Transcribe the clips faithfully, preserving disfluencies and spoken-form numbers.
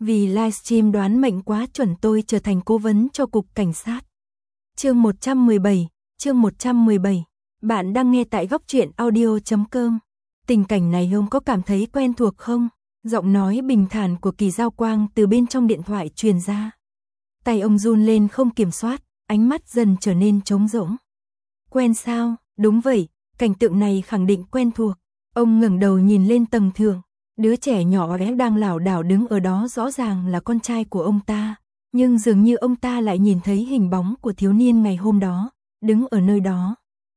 Vì livestream đoán mệnh quá chuẩn tôi trở thành cố vấn cho cục cảnh sát. Chương một trăm mười bảy, chương một trăm mười bảy. Bạn đang nghe tại góc truyện audio chấm com. Tình cảnh này ông có cảm thấy quen thuộc không? Giọng nói bình thản của Kỳ Giao Quang từ bên trong điện thoại truyền ra. Tay ông run lên không kiểm soát, ánh mắt dần trở nên trống rỗng. Quen sao? Đúng vậy, cảnh tượng này khẳng định quen thuộc. Ông ngẩng đầu nhìn lên tầng thượng. Đứa trẻ nhỏ bé đang lảo đảo đứng ở đó rõ ràng là con trai của ông ta, nhưng dường như ông ta lại nhìn thấy hình bóng của thiếu niên ngày hôm đó, đứng ở nơi đó.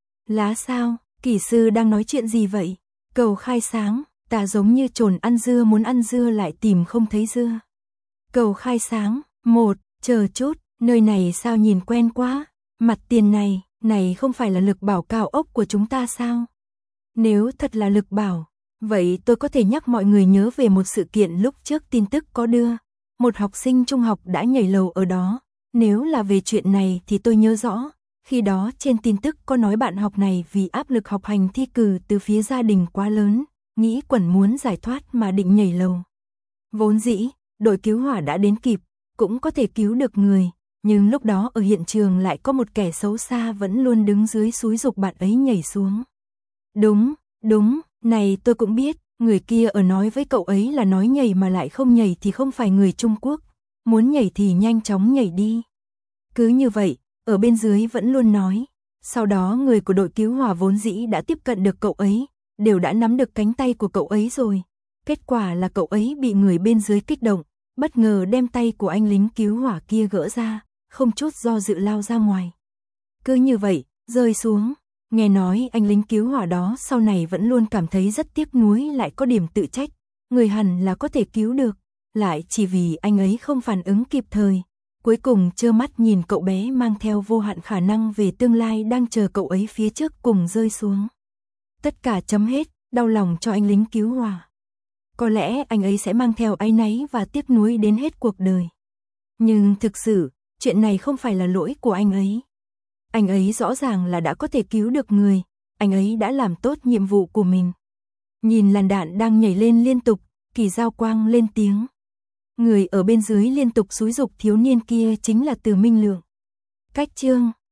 Lá sao, kỹ sư đang nói chuyện gì vậy? Cầu khai sáng, ta giống như trồn ăn dưa muốn ăn dưa lại tìm không thấy dưa. Cầu khai sáng, một, chờ chút, nơi này sao nhìn quen quá, mặt tiền này, này không phải là Lực Bảo cao ốc của chúng ta sao? Nếu thật là Lực Bảo, vậy tôi có thể nhắc mọi người nhớ về một sự kiện lúc trước tin tức có đưa. Một học sinh trung học đã nhảy lầu ở đó. Nếu là về chuyện này thì tôi nhớ rõ. Khi đó trên tin tức có nói bạn học này vì áp lực học hành thi cử từ phía gia đình quá lớn, nghĩ quẩn muốn giải thoát mà định nhảy lầu. Vốn dĩ, đội cứu hỏa đã đến kịp, cũng có thể cứu được người. Nhưng lúc đó ở hiện trường lại có một kẻ xấu xa vẫn luôn đứng dưới xúi giục bạn ấy nhảy xuống. Đúng, đúng. Này tôi cũng biết, người kia ở nói với cậu ấy là nói nhảy mà lại không nhảy thì không phải người Trung Quốc, muốn nhảy thì nhanh chóng nhảy đi. Cứ như vậy, ở bên dưới vẫn luôn nói, sau đó người của đội cứu hỏa vốn dĩ đã tiếp cận được cậu ấy, đều đã nắm được cánh tay của cậu ấy rồi. Kết quả là cậu ấy bị người bên dưới kích động, bất ngờ đem tay của anh lính cứu hỏa kia gỡ ra, không chút do dự lao ra ngoài. Cứ như vậy, rơi xuống. Nghe nói anh lính cứu hỏa đó sau này vẫn luôn cảm thấy rất tiếc nuối lại có điểm tự trách, người hẳn là có thể cứu được, lại chỉ vì anh ấy không phản ứng kịp thời, cuối cùng trơ mắt nhìn cậu bé mang theo vô hạn khả năng về tương lai đang chờ cậu ấy phía trước cùng rơi xuống. Tất cả chấm hết, đau lòng cho anh lính cứu hỏa. Có lẽ anh ấy sẽ mang theo áy náy và tiếc nuối đến hết cuộc đời. Nhưng thực sự, chuyện này không phải là lỗi của anh ấy. Anh ấy rõ ràng là đã có thể cứu được người, anh ấy đã làm tốt nhiệm vụ của mình. Nhìn làn đạn đang nhảy lên liên tục, Kỳ Giao Quang lên tiếng. Người ở bên dưới liên tục xúi giục thiếu niên kia chính là Từ Minh Lượng. Cách chương